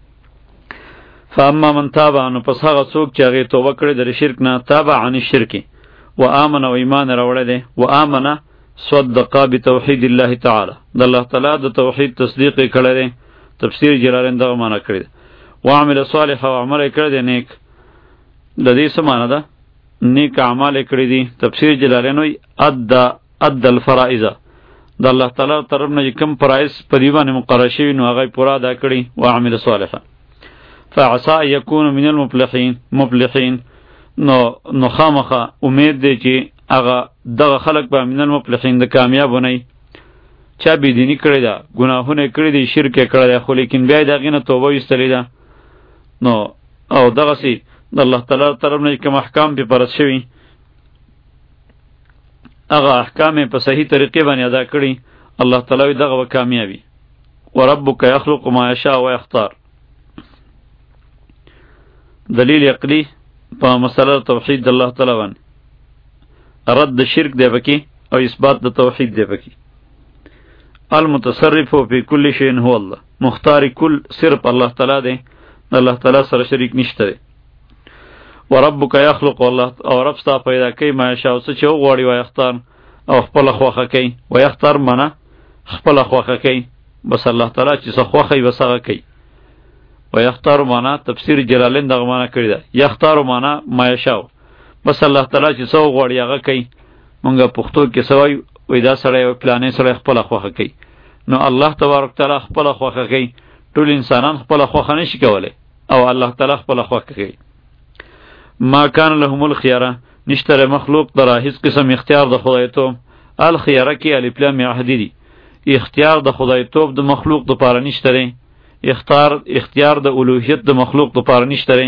فاما من تابه، نو پس هغه څوک چې هغې توبه کړې د شرک نه، تابه عن الشرک و آمن او ایمان راوړی دی، و آمن صدقا بتوحید الله تعالی، د الله تعالی د توحید تصدیق یې کړی دی. تفسیر جلالین دغه معنا کړی دی. و عمل صالح، او عمل یې کړی دی نیک. د دې څه معنا ده؟ نیک اعمال یې کړي دي. تفسیر جلالین وایي ادى ادى الفرائض، د الله تعالی طرف نه کوم فرایض په دې باندې مقرر شوي نو هغه پوره ادا کړي. و عمل صالحا فعسى ان يكون من المفلحين مفلحين، نو نو خامخه امید دی چې هغه دغه خلق به من المفلحين د کامیاب نه چا بی دینی کړی ده، ګناهونه کړی دي، شرک کړی ده، خو لیکن بیا دغه نه توبه وستلی ده، نو او دغه سي د الله تعالی طرف نه کوم احکام به پرد شوي هغه احکام په صحیح طریقې باندې ادا کړي، الله تعالی دغه و کامیابی. وربک یخلق ما یشاء و یختار، دلیل عقلی په مسله توحید د الله تعالی باندې، رد شرک دی پکې او اثبات د توحید دی پکې. المتصرف فی کل شیء هو الله، مختار کل صرف الله تعالی دی، الله تعالی سره شریک نشته دی. وربک یخلق، الله او رب ستا پیدا کوي ما یشاء څه چې وغواړي، و یختار او خپل خوښه کوي، و یختار معنا خپل خوښه کوي، بس الله تعالی چې څه خوښه وي بس هغه کوي. و یختار معنا تفسیر جلالین دغه معنا کړی ده، یختار معنا ما یشاء، بس الله تعالی چې څه وغواړي هغه کوي. مونږه پښتو کې څه وایو، وایي دا سړی پلانې سړی خپله خوښه کوي، نو الله تبارک تعالی خپله خوښه کوي. ټول انسانان خپله خوښه نشي کولی او الله تعالی خپله خوښه کوي. ما کان لهم الخيره، نشتره مخلوق دره هیڅ قسم اختیار د خدایتوب. الخيره کې الف لام عهدی دی، اختیار د خدایتوب د مخلوق د پاره نشتره، اختیار اختیار د الوهیت د مخلوق د پاره نشتره،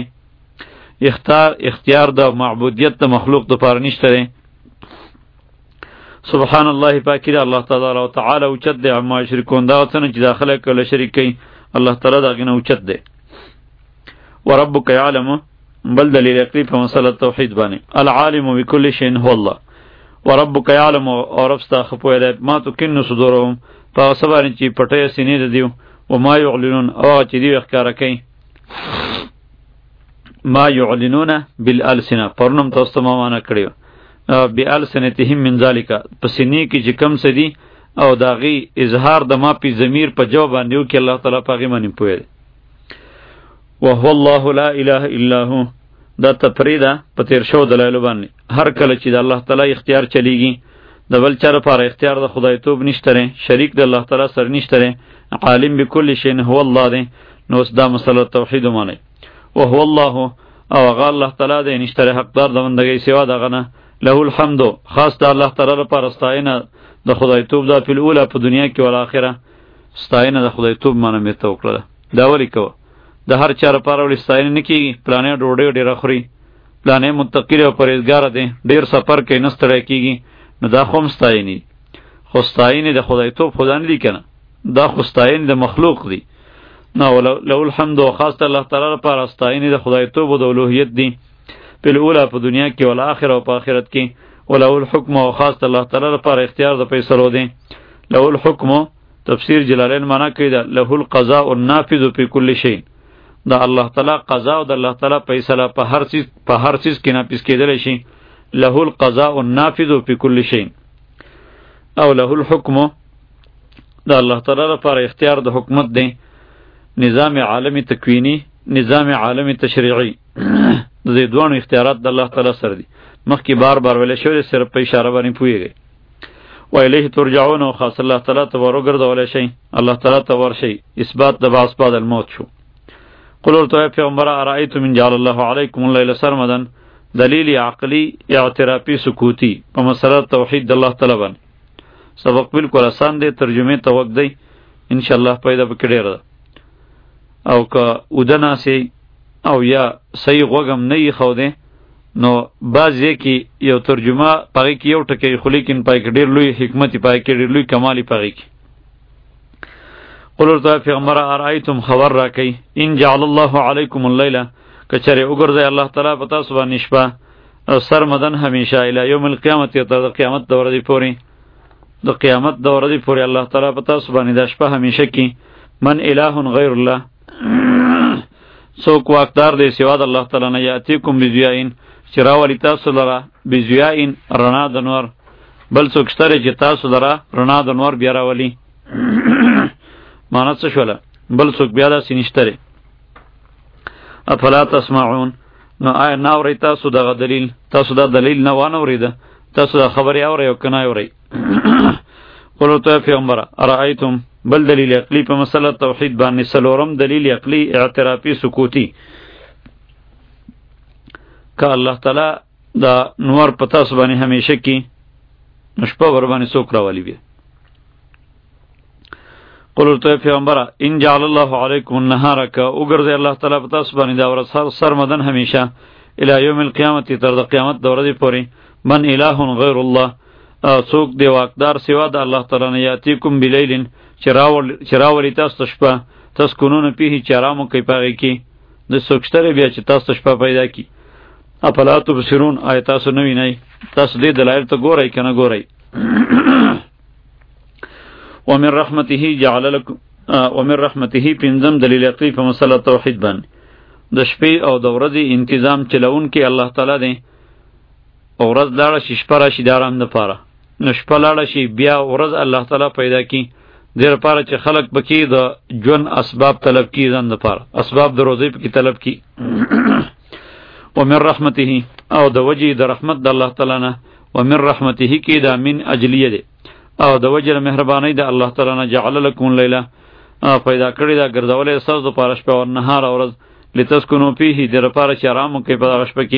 اختیار اختیار د معبودیت د مخلوق د پاره نشتره. سبحان الله پاکی دا الله تعالی او تعالی اوچت دی عما یشرکون دا څنګه چې داخله کله شریک کوي الله تعالی دا غنه اوچت دی. وربک یعلم بل دلیل عقلی په مسله توحید باندې العالم بكل شیء هو الله. وربک یعلم او رب ستا خپوی دی ما تو کن صدورهم په سبا چې پټه سینې د دیو و ما یعلنون او چې دی ښکارا کوي ما یعلنون بالالسنه پرنم تاسو ما معنا کړیو بالسنتهم من ذالک پسینې کې چې کم سدي او داغي اظهار د ما پی ضمیر په جواب باندې کې الله تعالی پاغي باندې پوهه. وهو الله لا اله الا هو دا تفریدا په تیر شو دلایل باندې هر کله چې د الله تعالی اختیار چلیږي د بل چا لپاره اختیار د خدای توب نشته، شریک د الله تعالی سره نشته، عالم بكل شیء هو الله دی. نو دا مسله توحید معنی وهو الله او هغه الله تعالی دی نشته حقدار د بندګۍ سوا دغه نه. له الحمد خاص د الله تعالی لپاره ستاینه د خدای توب دا په الاولى په دنیا کې او آخرت ستاینه د خدای توب معنی مې ته وکړه. دا ولی کو د هر چا لپاره ول ستاینه نه کیږي پلانې ډوډۍ ډېر خوري پلانې متقی او پرهیزګار دي ډېر سفر کوي نه ستړی کیږي نو دا خو ستاینه خو ستاینه د خدای توب خدای نه دی کنه دا خو ستاینه د مخلوق دی. نو له الحمد خاص د الله تعالی لپاره ستاینه د خدای توب او د اولوهیت دی په الاولى په دنیا کې او آخرت او په آخرت کې. ولو الحكم او خاص الله تعالی لپاره اختیار د فیصلو دی. له الحكم تفسیر جلالین معنا کوي دا له القضاء النافذ في كل شيء دا الله تعالی قضا او د الله تعالی فیصله په هر چیز په هر چیز کې نافذ کېدل شي. له القضاء النافذ في كل شيء او له الحكم دا الله تعالی لپاره اختیار د حکومت دی. نظام عالمی تکوینی نظام عالمی تشریعی د دې دوه اختیارات د الله تعالی سره دي. مخکې بار بار ویل شوی صرف په اشاره باندې پوهیږي. و الیه ترجعون او خاص الله تعالی ته ورګرځول شي الله تعالی ته ورشي اثبات د باس بعد الموت شو. قل ورته پیغمبر ارایتم من جعل الله علیکم الليل سرمدا دلیل عقلی اعترافی سکوتی په مسله توحید د الله تعالی باندې سبق بالکل آسان دی ترجمه ته وخت دی ان شاء الله پیدا پکړی را او که ودنا سي او یا صحیح غوغم نه یې خو دی نو بعضې کې یو ترجمه پغې کې یو ټکی خو لیکن پای کې ډېر لوی حکمت پای کې ډېر لوی کمال پغې کې. قل ورته پیغمبر ارایتم خبر راکئ ان جعل الله علیکم اللیل کچره وګرځي الله تعالی په تاسو باندې شپه او سرمدن همیشه الی یوم القیامت تر د قیامت د ورځې پورې د قیامت د ورځې پورې الله تعالی په تاسو باندې د شپه همیشه کې من اله غیر الله څوک واقدار دی سوا د الله تعالی نه یاتیکم بزیاین چې راولي تاسو لره بزیاین رڼا د نور بل څوک شته چې تاسو لره رڼا د نور بیا راولي معنی څه شوله بل څوک بیا داسې نشته. افلا تسمعون نو آیا نه اورئ تاسو دغه دلیل تاسو دا دلیل نه وانه اورېده تاسو دا خبرې اورئ او که نه اورئ. قل ورته پیغمبره ارایتم بل دلیل عقلی په مسله توحید باندې سلورم دلیل عقلی اعترافی سکوتی که الله تعالی دا نور په تاسو باندې همیشه کې شپه ور باندې څوک راولي بیا. قل ورته پیغمبره ان جعل الله علیکم النهار که وګرځي الله تعالی په تاسو باندې دا ورځ سرمدن همیشه الی یوم القیامت تر د قیامت د ورځې پورې من اله غیر الله څوک دی واقدار سوا د الله تعالی نه یاتیکم بلیلن چې راولي تاسو ته شپه تسکونون پیه چې آرامو کوي په هغې کې د څوک شته بیا چې تاسو ته شپه پیدا کړي. افلا تبصرون آیا تاسو نه وینئ تاسو دې دلایل ته ګورئ که نه ګورئ. ومن رحمته جعل لكم ومن رحمته پنځم دلیل عقلی په مسله توحید باندې د شپې او د ورځې انتظام چلونکی الله تعالی دی. او ورځ لاړه شي شپه راشي د آرام دپاره نو شپه لاړه شي بیا ورځ الله تعالی پیدا کړي دې لپاره چې خلق پکې د ژوند اسباب طلب کړي ځان دپاره اسباب د روزۍ پکې طلب کړي. ومن رحمته او د وجې د رحمت د الله تعالی نه ومن رحمته کې دا من اجلیه دی او د وجې د مهربانۍ د الله تعالی نه جعل لکم اللیله پیدا کړی دا ګرځولی ستاسو دپاره شپه او نهار او ورځ لتسکنو فیه دې لپاره چې ارام وکړئ په دغه شپه کې.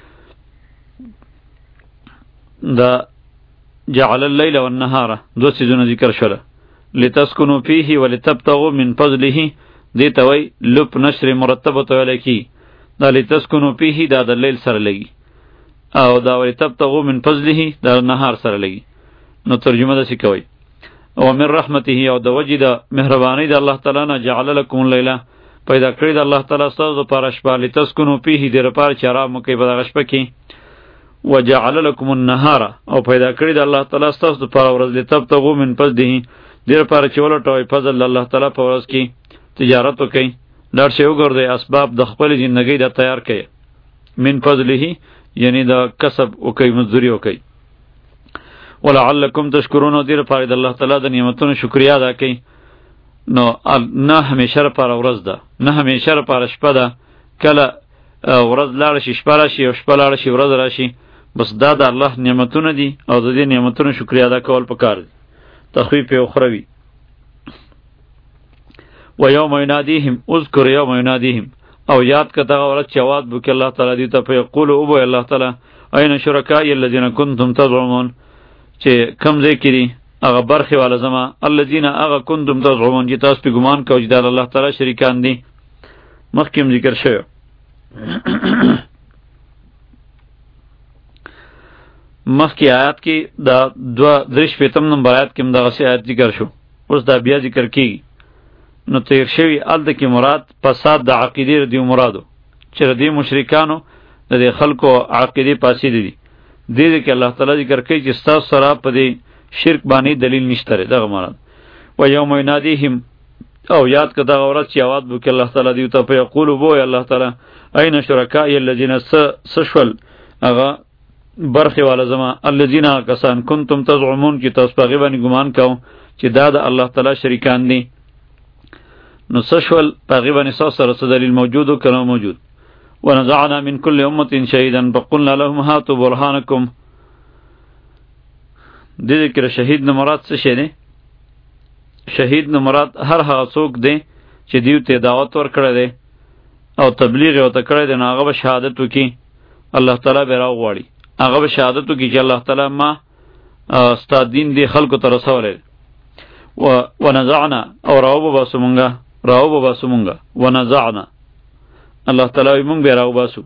دا جعل اللیل والنهار دو څیزونه ذکر شوله لتسکنو فیه ولتبتغوا من فضله دې ته وایي لپ نشر مرتبه ته ویلی کېږي. دا لتسکنو فیه دا د لیل سره لګي او دا ولتبتغوا من فضله دا نهار سره لګي. نو ترجمه داسې کوي او من رحمته او د وجې د مهربانۍ د الله تعالی نه جعل لکم اللیل پیدا کړی د الله تعالی ستاسو دپاره شپه لتسکنو فیه دې دپاره چې آرام وکئ په دغه شپه کې وجعل لکم النهار او پیدا کړی د الله تعالی ستاسو دپاره ورځ لتبتغوا من فضله دې دپاره چې ولټوئ فضل د الله تعالی په ورځ کې تجارت وکئ لاړ شئ وګرځئ اسباب د خپلې زندګۍ د تیار کړئ من فضله یعنی د کسب وکئ مزدوري وکئ ولعلکم تشکرون او دې لپاره د الله تعالی د نعمتونو شکریا ادا کړئ نو نه همیشه لپاره ورځ ده نه همیشه لپاره شپه ده کله ورځ لاړه شي شپه راشي او شپه لاړه شي ورځ راشي بس دا د الله نعمتونه دي او د دې نعمتونو شکریا ادا کول پکار دي تخفیف اخروی و یوم ینادیهم اذکر یوم ینادیهم او یاد که دغه ورځ چې آواز وکړي الله تعالی دوی ته فیقول او به الله تعالی این شرکای الذین کنتم تزعمون چې کم ځای کې دي هغه برخې والا زما الذین هغه کنتم تزعمون چې تاسو پې ګمان کوئ چې د الله تعالی شریکان دي مخکې هم ذکر شوی مخکې آیات کې دا دوه درې شپېتم نمبر آیات کې هم دغسې آیات ذکر شو اوس دا بیا ذکر کېږي نو تیر شوي هلته کې مراد فساد د عقیدې د دې مرادو چې د دې مشرکانو د دې خلکو عقیدې فاسدې دي دې دې کې الله تعالی ذکر کوي چې ستاسو سره په دې شرک باندې دلیل نشته دی دغه مراد و یوم ینادیهم او یاد که دغه ورځ چې آواز وکړي الله تعالی دوی ته فیقولو بوی الله تعالی این شرکای الذین څه شول هغه برخې والا زما الذین کسان کنتم تزعمون چې تاسو په هغې باندې ګمان کوو چې دا د الله تعالی شریکان دي نو څه شول په هغې باندې ستاسو سره څه دلیل موجود و که نه موجود ونزعنا من كل امة شهيدا فقلنا لهم هاتوا برهانكم دې دې کې شهید نه مراد څه شی دی شهید نه مراد هر هغه څوک دی چې دیو ته دعوت ورکړی دی او تبلیغ یې ورته کړی دی نو هغه به شهادت وکړي الله تعالی به راوغواړي هغه به شهادت وکړي چې الله تعالی ما ستا دین دې خلکو ته رسولی ونزعنا او راوباسو مونږه راوباسو مونږه ونزعنا الله تعالی وی مونږ به راوباسو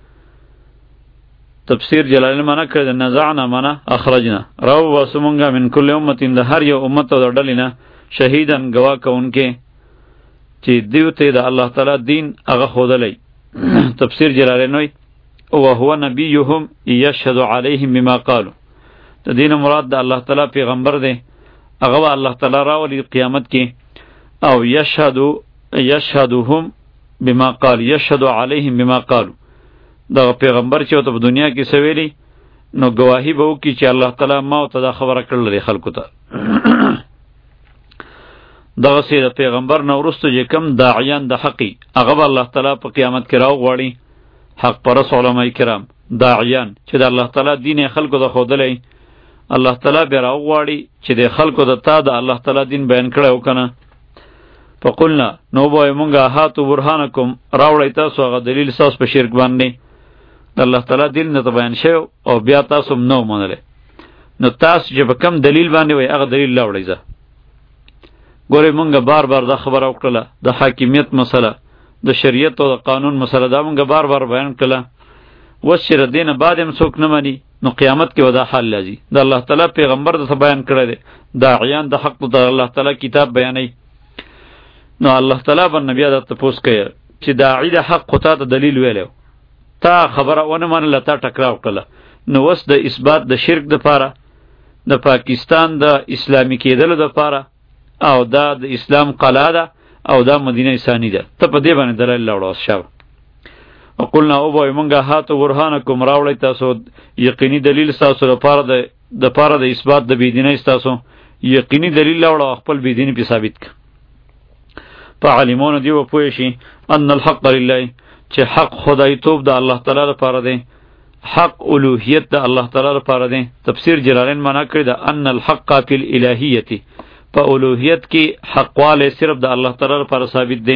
تفسیر جلالین معنا کړی د نزعنا معنا اخرجنا راوباسو مونږه من کل امت د هر یو امت او د ډلې نه شهیدن گواه کوونکې چې دیو ته د الله تعالی دین هغه ښودلی تفسیر جلالین وی وهو نبیهم یشهد علیهم بما قالوا د دین مراد د الله تعالی پیغمبر دی هغه به الله تعالی راولي قیامت کې او یشهد یشهدهم بما قال یشهد علیهم بما قالوا دغه پیغمبر چې ورته په دنیا کې څه ویلي نو ګواهي به وکړي چې الله تعالی ما ورته دا خبره کړله دی خلکو ته دغسې د پیغمبر نه وروسته چې کوم داعیان د حقي هغه به الله تعالی په قیامت کې راوغواړي حق پرست علما کرام داعیان چې د الله تعالی دین یې خلکو ته ښودلی الله تعالی بیا راوغواړي چې د خلکو د تا د الله تعالی دین بیان کړی و که نه فقلنا نو به وایو مونږه هاتو برهانکم راوړئ تاسو هغه دلیل ستاسو په شرک باندې د الله تعالی دین درته بیان شوی او بیا تاسو هم نه ومنلی نو تاسو چې په کم دلیل باندې وایي هغه دلیل راوړئ زه ګورئ مونږه بار بار دا خبره وکړله د حاکمیت مسله د شریعت او د قانون مسله دا مونږه بار بار بیان کړله اوس چې د دې نه بعد هم څوک نه مني نو قیامت کې ودا حال لازي د الله تعالی پیغمبر درته بیان کړی دی داعیان د حق د الله تعالی کتاب بیانوي نو الله تعالی باندې بیا درته تپوس کوي چې داعی د حق خو تا ته دلیل ویلی تا خبره ونه منله تا ټکرا وکړله نو اوس د اثبات د شرک دپاره د پاکستان د اسلامي کېدلو دپاره او دا د اسلام قلعه ده او دا مدینه ثانی ده ته په دې باندې دلایل راوړه اوس شابه وقلنا او به مونږه هاتو برهانکم راوړئ تاسو یقیني دلیل ستاسو لپاره د دپاره د اثبات د بېدینۍ ستاسو یقیني دلیل راوړه او خپل بېدیني پې ثابت کړه فعلمون دی و پوه شي ان الحق لله چې حق خدایتوب د الله تعالی لپاره دی حق الوهیت د الله تعالی لپاره دی تفسیر جلالین معنا کړی د ان الحق فی الالهیت په الوهیت کې حقواله صرف د الله تعالی لپاره ثابت دی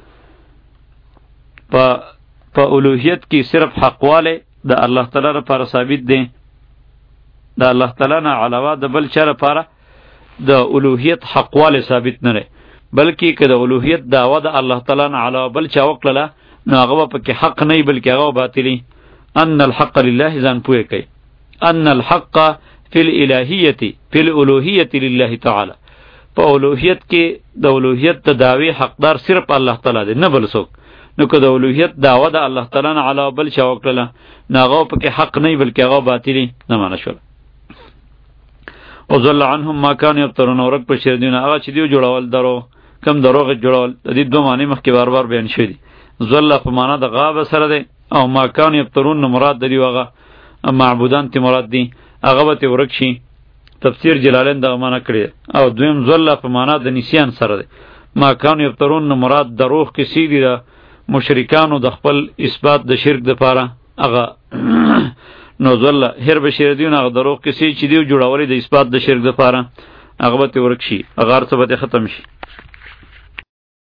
په په الوهیت کې صرف حقواله د الله تعالی لپاره ثابت دی د الله تعالی نه علاوه د بل چا لپاره د الوهیت حقواله ثابت نه دی بلکې که د الوهیت دعوه د الله تعالی نه علاوه بل چا وکړله نو هغه به پکې حق نه وي بلکې هغه باطلي ان الحق لله ځان پوهې کوي ان الحق فی الالهیت فی الالوهیت لله تعالی، په اولوهیت کې د اولوهیت د دعوی حقدار صرف الله تعالی دی، نه بل څوک. نو که د اولوهیت دعوه د الله تعالی نه علاوه بل چا وکړله نو هغه پکې حق نه بلکې هغه باطلی نه معنی شول. وضل عنهم ما كانوا يفترون، ورک په شر دینه هغه چې دیو جوړول درو کم دروغ جوړول. د دې دوه معنی مخکې بار بار بیان شوی دي. ذل په معنا د غاب سره دی او ما كانوا يفترون مراد دی هغه معبودان تی مراد دی هغه به ورک شي. تفسیر جلالین دغه معنا کړی او دویم ذل په معنا د نسیان سره دی. ما كانوا يفترون مراد دروغ کې سیدی دا مشرکانو د خپل اثبات د شرک د پاره هغه نو ذل هر بشیر دیونه هغه دروغ کې سی چې دیو جوړولې د اثبات د شرک د پاره هغه به ورک شي، هغه ارڅ به ختم شي.